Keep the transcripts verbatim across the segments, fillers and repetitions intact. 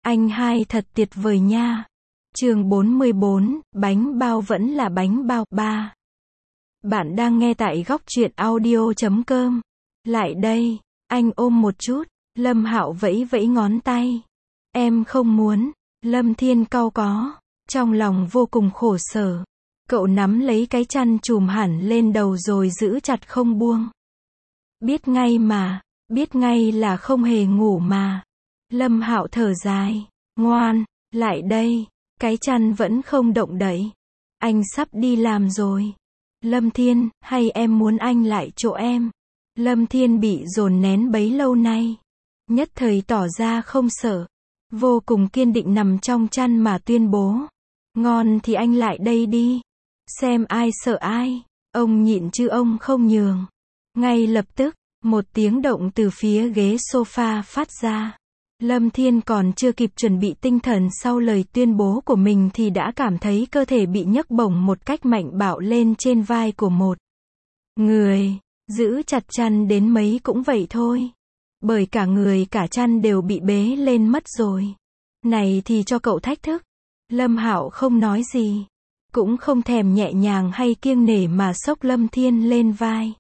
Anh hai thật tuyệt vời nha. Chương bốn mươi bốn, bánh bao vẫn là bánh bao. ba. Bạn đang nghe tại góc truyện audio chấm com. Lại đây, anh ôm một chút. Lâm Hạo vẫy vẫy ngón tay. Em không muốn. Lâm Thiên cau có. Trong lòng vô cùng khổ sở. Cậu nắm lấy cái chăn trùm hẳn lên đầu rồi giữ chặt không buông. Biết ngay mà, biết ngay là không hề ngủ mà. Lâm Hạo thở dài. Ngoan, lại đây. Cái chăn vẫn không động đậy. Anh sắp đi làm rồi. Lâm Thiên, hay em muốn anh lại chỗ em? Lâm Thiên bị dồn nén bấy lâu nay. Nhất thời tỏ ra không sợ. Vô cùng kiên định nằm trong chăn mà tuyên bố. Ngon thì anh lại đây đi. Xem ai sợ ai. Ông nhịn chứ ông không nhường. Ngay lập tức, một tiếng động từ phía ghế sofa phát ra. Lâm Thiên còn chưa kịp chuẩn bị tinh thần sau lời tuyên bố của mình thì đã cảm thấy cơ thể bị nhấc bổng một cách mạnh bạo lên trên vai của một người. Giữ chặt chăn đến mấy cũng vậy thôi. Bởi cả người cả chăn đều bị bế lên mất rồi. Này thì cho cậu thách thức. Lâm Hạo không nói gì. Cũng không thèm nhẹ nhàng hay kiêng nể mà xốc Lâm Thiên lên vai.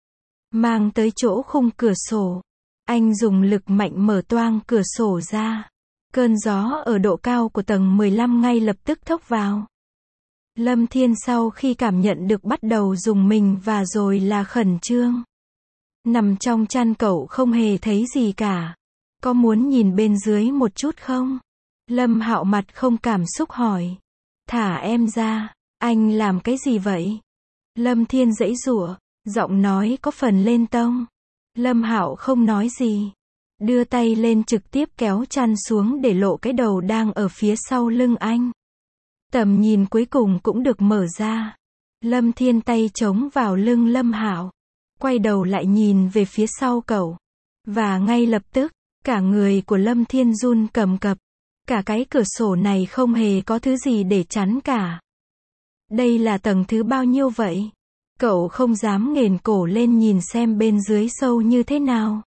Mang tới chỗ khung cửa sổ. Anh dùng lực mạnh mở toang cửa sổ ra. Cơn gió ở độ cao của tầng mười lăm ngay lập tức thốc vào. Lâm Thiên sau khi cảm nhận được bắt đầu rùng mình và rồi là khẩn trương. Nằm trong chăn cậu không hề thấy gì cả. Có muốn nhìn bên dưới một chút không? Lâm Hạo mặt không cảm xúc hỏi. Thả em ra. Anh làm cái gì vậy? Lâm Thiên giãy giụa, giọng nói có phần lên tông. Lâm Hạo không nói gì. Đưa tay lên trực tiếp kéo chăn xuống để lộ cái đầu đang ở phía sau lưng anh. Tầm nhìn cuối cùng cũng được mở ra. Lâm Thiên tay chống vào lưng Lâm Hạo. Quay đầu lại nhìn về phía sau cậu. Và ngay lập tức, cả người của Lâm Thiên run cầm cập. Cả cái cửa sổ này không hề có thứ gì để chắn cả. Đây là tầng thứ bao nhiêu vậy? Cậu không dám nghển cổ lên nhìn xem bên dưới sâu như thế nào.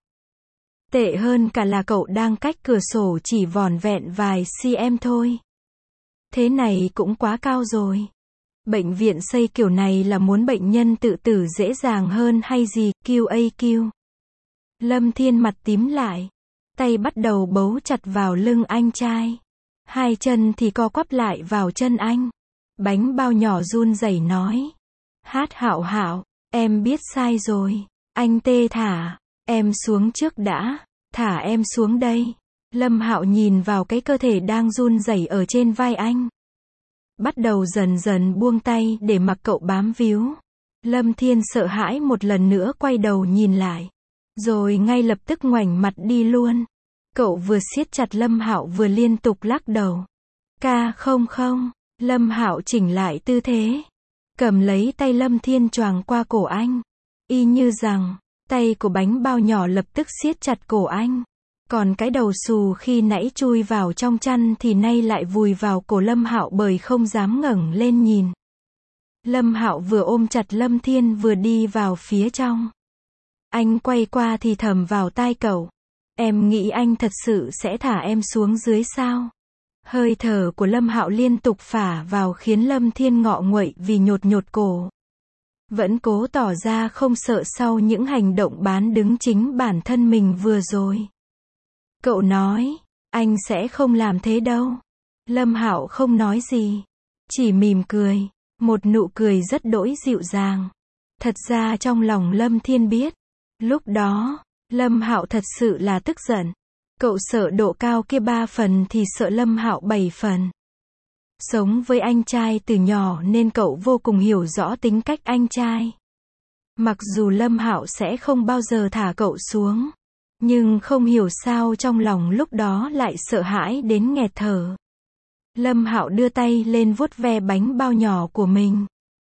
Tệ hơn cả là cậu đang cách cửa sổ chỉ vỏn vẹn vài cm thôi. Thế này cũng quá cao rồi. Bệnh viện xây kiểu này là muốn bệnh nhân tự tử dễ dàng hơn hay gì? quy a quy. Lâm Thiên mặt tím lại. Tay bắt đầu bấu chặt vào lưng anh trai. Hai chân thì co quắp lại vào chân anh. Bánh bao nhỏ run rẩy nói. Hát Hạo Hạo, em biết sai rồi. Anh tê thả, em xuống trước đã. Thả em xuống đây. Lâm Hạo nhìn vào cái cơ thể đang run rẩy ở trên vai anh. Bắt đầu dần dần buông tay để mặc cậu bám víu. Lâm Thiên sợ hãi một lần nữa quay đầu nhìn lại. Rồi ngay lập tức ngoảnh mặt đi luôn. Cậu vừa siết chặt Lâm Hạo vừa liên tục lắc đầu. Ca không không. Lâm Hạo chỉnh lại tư thế. Cầm lấy tay Lâm Thiên choàng qua cổ anh. Y như rằng, tay của bánh bao nhỏ lập tức siết chặt cổ anh. Còn cái đầu xù khi nãy chui vào trong chăn thì nay lại vùi vào cổ Lâm Hạo bởi không dám ngẩng lên nhìn. Lâm Hạo vừa ôm chặt Lâm Thiên vừa đi vào phía trong. Anh quay qua thì thầm vào tai cậu. Em nghĩ anh thật sự sẽ thả em xuống dưới sao? Hơi thở của Lâm Hạo liên tục phả vào khiến Lâm Thiên ngọ nguậy vì nhột nhột cổ. Vẫn cố tỏ ra không sợ sau những hành động bán đứng chính bản thân mình vừa rồi. Cậu nói, anh sẽ không làm thế đâu. Lâm Hạo không nói gì. Chỉ mỉm cười. Một nụ cười rất đỗi dịu dàng. Thật ra trong lòng Lâm Thiên biết. Lúc đó, Lâm Hạo thật sự là tức giận. Cậu sợ độ cao kia ba phần thì sợ Lâm Hạo bảy phần. Sống với anh trai từ nhỏ nên cậu vô cùng hiểu rõ tính cách anh trai. Mặc dù Lâm Hạo sẽ không bao giờ thả cậu xuống, nhưng không hiểu sao trong lòng lúc đó lại sợ hãi đến nghẹt thở. Lâm Hạo đưa tay lên vuốt ve bánh bao nhỏ của mình.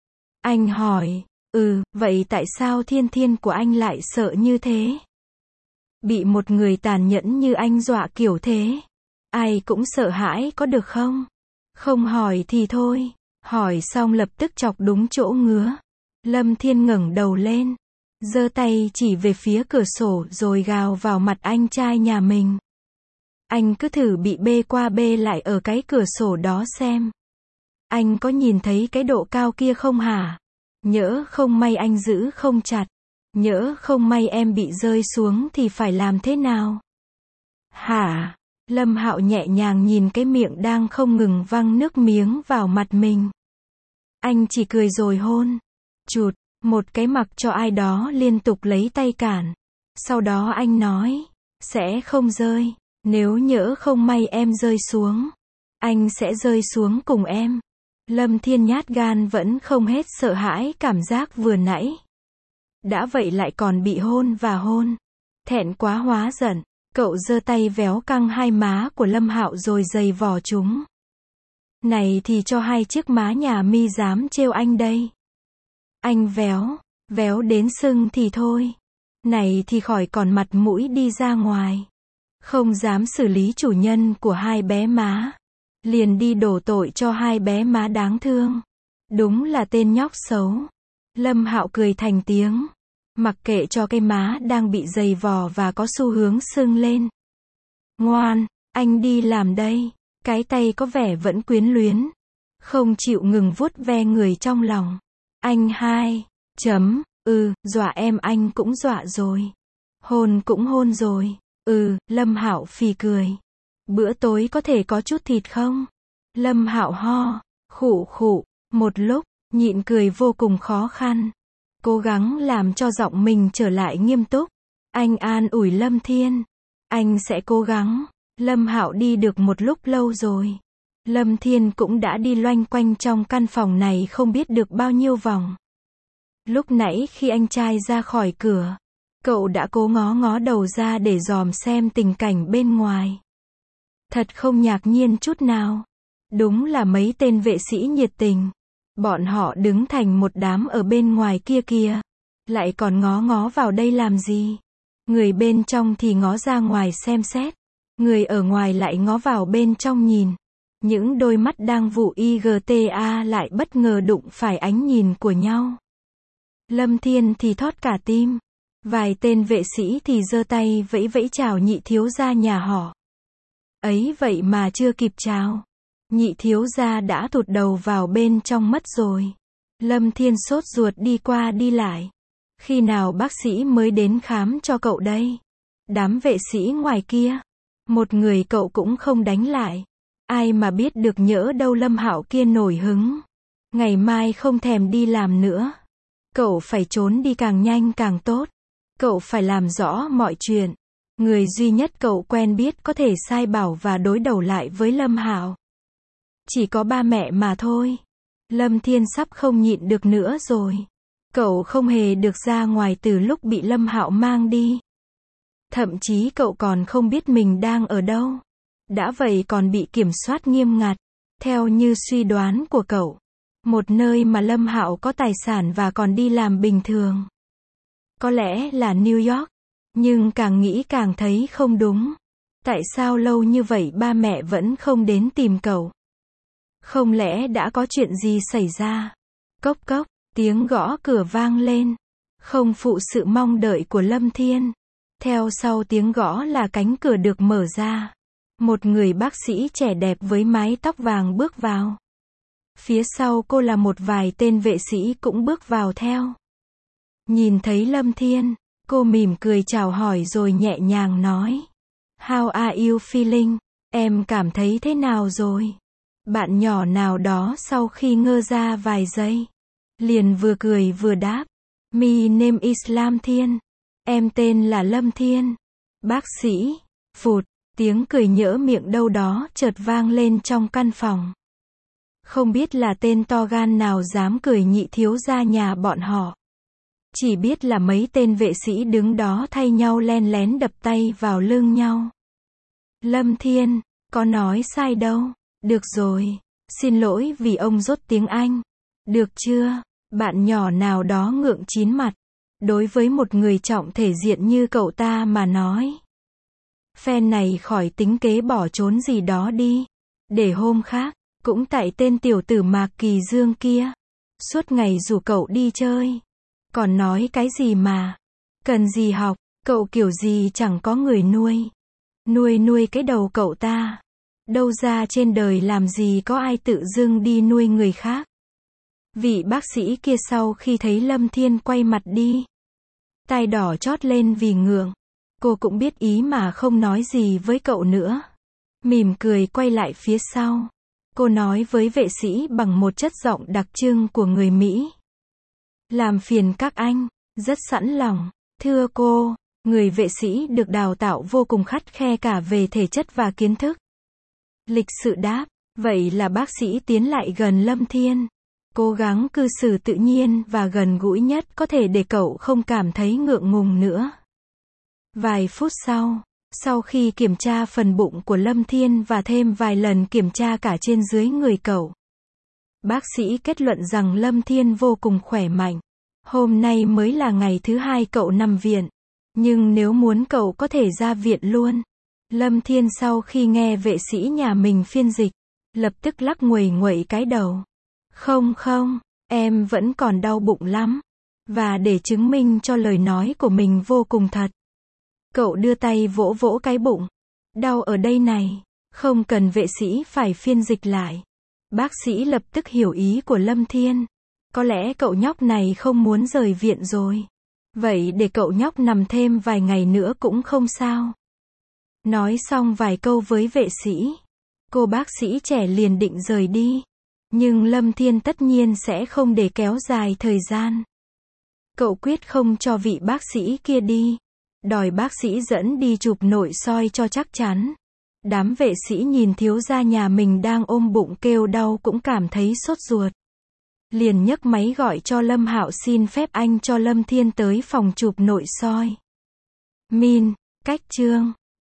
Anh hỏi, ừ, vậy tại sao Thiên Thiên của anh lại sợ như thế? Bị một người tàn nhẫn như anh dọa kiểu thế. Ai cũng sợ hãi có được không? Không hỏi thì thôi. Hỏi xong lập tức chọc đúng chỗ ngứa. Lâm Thiên ngẩng đầu lên. Giơ tay chỉ về phía cửa sổ rồi gào vào mặt anh trai nhà mình. Anh cứ thử bị bê qua bê lại ở cái cửa sổ đó xem. Anh có nhìn thấy cái độ cao kia không hả? Nhỡ không may anh giữ không chặt. Nhỡ không may em bị rơi xuống thì phải làm thế nào? Hả? Lâm Hạo nhẹ nhàng nhìn cái miệng đang không ngừng văng nước miếng vào mặt mình. Anh chỉ cười rồi hôn. Chụt, một cái mặc cho ai đó liên tục lấy tay cản. Sau đó anh nói, sẽ không rơi. Nếu nhỡ không may em rơi xuống, anh sẽ rơi xuống cùng em. Lâm Thiên nhát gan vẫn không hết sợ hãi cảm giác vừa nãy. Đã vậy lại còn bị hôn và hôn. Thẹn quá hóa giận, cậu giơ tay véo căng hai má của Lâm Hạo rồi giày vò chúng. Này thì cho hai chiếc má nhà mi dám trêu anh đây. Anh véo, véo đến sưng thì thôi. Này thì khỏi còn mặt mũi đi ra ngoài. Không dám xử lý chủ nhân của hai bé má. Liền đi đổ tội cho hai bé má đáng thương. Đúng là tên nhóc xấu. Lâm Hạo cười thành tiếng. Mặc kệ cho cái má đang bị dày vò và có xu hướng sưng lên. Ngoan, anh đi làm đây. Cái tay có vẻ vẫn quyến luyến. Không chịu ngừng vuốt ve người trong lòng. Anh hai, chấm, ừ, dọa em anh cũng dọa rồi. Hôn cũng hôn rồi. Ừ, Lâm Hạo phì cười. Bữa tối có thể có chút thịt không? Lâm Hạo ho, khụ khụ, một lúc, nhịn cười vô cùng khó khăn. Cố gắng làm cho giọng mình trở lại nghiêm túc. Anh an ủi Lâm Thiên. Anh sẽ cố gắng. Lâm Hạo đi được một lúc lâu rồi. Lâm Thiên cũng đã đi loanh quanh trong căn phòng này không biết được bao nhiêu vòng. Lúc nãy khi anh trai ra khỏi cửa, cậu đã cố ngó ngó đầu ra để dòm xem tình cảnh bên ngoài. Thật không ngạc nhiên chút nào. Đúng là mấy tên vệ sĩ nhiệt tình. Bọn họ đứng thành một đám ở bên ngoài kia kìa. Lại còn ngó ngó vào đây làm gì? Người bên trong thì ngó ra ngoài xem xét. Người ở ngoài lại ngó vào bên trong nhìn. Những đôi mắt đang vụ i giê tê a lại bất ngờ đụng phải ánh nhìn của nhau. Lâm Thiên thì thót cả tim. Vài tên vệ sĩ thì giơ tay vẫy vẫy chào nhị thiếu gia nhà họ. Ấy vậy mà chưa kịp chào. Nhị thiếu gia đã thụt đầu vào bên trong mất rồi. Lâm Thiên sốt ruột đi qua đi lại. Khi nào bác sĩ mới đến khám cho cậu đây? Đám vệ sĩ ngoài kia. Một người cậu cũng không đánh lại. Ai mà biết được nhỡ đâu Lâm Hạo kia nổi hứng. Ngày mai không thèm đi làm nữa. Cậu phải trốn đi càng nhanh càng tốt. Cậu phải làm rõ mọi chuyện. Người duy nhất cậu quen biết có thể sai bảo và đối đầu lại với Lâm Hạo. Chỉ có ba mẹ mà thôi. Lâm Thiên sắp không nhịn được nữa rồi. Cậu không hề được ra ngoài từ lúc bị Lâm Hạo mang đi. Thậm chí cậu còn không biết mình đang ở đâu. Đã vậy còn bị kiểm soát nghiêm ngặt. Theo như suy đoán của cậu. Một nơi mà Lâm Hạo có tài sản và còn đi làm bình thường. Có lẽ là New York. Nhưng càng nghĩ càng thấy không đúng. Tại sao lâu như vậy ba mẹ vẫn không đến tìm cậu? Không lẽ đã có chuyện gì xảy ra? Cốc cốc, tiếng gõ cửa vang lên. Không phụ sự mong đợi của Lâm Thiên. Theo sau tiếng gõ là cánh cửa được mở ra. Một người bác sĩ trẻ đẹp với mái tóc vàng bước vào. Phía sau cô là một vài tên vệ sĩ cũng bước vào theo. Nhìn thấy Lâm Thiên, cô mỉm cười chào hỏi rồi nhẹ nhàng nói. How are you feeling? Em cảm thấy thế nào rồi? Bạn nhỏ nào đó sau khi ngơ ra vài giây, liền vừa cười vừa đáp. My name is Lam Thiên. Em tên là Lâm Thiên. Bác sĩ. Phụt, tiếng cười nhỡ miệng đâu đó chợt vang lên trong căn phòng. Không biết là tên to gan nào dám cười nhị thiếu gia nhà bọn họ. Chỉ biết là mấy tên vệ sĩ đứng đó thay nhau len lén đập tay vào lưng nhau. Lâm Thiên, có nói sai đâu. Được rồi, xin lỗi vì ông dốt tiếng Anh. Được chưa? Bạn nhỏ nào đó ngượng chín mặt. Đối với một người trọng thể diện như cậu ta mà nói. Phen này khỏi tính kế bỏ trốn gì đó đi. Để hôm khác, cũng tại tên tiểu tử Mạc Kỳ Dương kia. Suốt ngày rủ cậu đi chơi. Còn nói cái gì mà. Cần gì học, cậu kiểu gì chẳng có người nuôi. Nuôi nuôi cái đầu cậu ta. Đâu ra trên đời làm gì có ai tự dưng đi nuôi người khác. Vị bác sĩ kia sau khi thấy Lâm Thiên quay mặt đi, tai đỏ chót lên vì ngượng. Cô cũng biết ý mà không nói gì với cậu nữa. Mỉm cười quay lại phía sau. Cô nói với vệ sĩ bằng một chất giọng đặc trưng của người Mỹ. Làm phiền các anh, rất sẵn lòng. Thưa cô, người vệ sĩ được đào tạo vô cùng khắt khe cả về thể chất và kiến thức. Lịch sự đáp, vậy là bác sĩ tiến lại gần Lâm Thiên. Cố gắng cư xử tự nhiên và gần gũi nhất có thể để cậu không cảm thấy ngượng ngùng nữa. Vài phút sau, sau khi kiểm tra phần bụng của Lâm Thiên và thêm vài lần kiểm tra cả trên dưới người cậu, bác sĩ kết luận rằng Lâm Thiên vô cùng khỏe mạnh. Hôm nay mới là ngày thứ hai cậu nằm viện, nhưng nếu muốn cậu có thể ra viện luôn. Lâm Thiên sau khi nghe vệ sĩ nhà mình phiên dịch, lập tức lắc nguầy nguậy cái đầu. Không không, em vẫn còn đau bụng lắm. Và để chứng minh cho lời nói của mình vô cùng thật, cậu đưa tay vỗ vỗ cái bụng. Đau ở đây này, không cần vệ sĩ phải phiên dịch lại. Bác sĩ lập tức hiểu ý của Lâm Thiên. Có lẽ cậu nhóc này không muốn rời viện rồi. Vậy để cậu nhóc nằm thêm vài ngày nữa cũng không sao. Nói xong vài câu với vệ sĩ, cô bác sĩ trẻ liền định rời đi. Nhưng Lâm Thiên tất nhiên sẽ không để kéo dài thời gian. Cậu quyết không cho vị bác sĩ kia đi. Đòi bác sĩ dẫn đi chụp nội soi cho chắc chắn. Đám vệ sĩ nhìn thiếu gia nhà mình đang ôm bụng kêu đau cũng cảm thấy sốt ruột. Liền nhấc máy gọi cho Lâm Hạo xin phép anh cho Lâm Thiên tới phòng chụp nội soi. Min, cách chương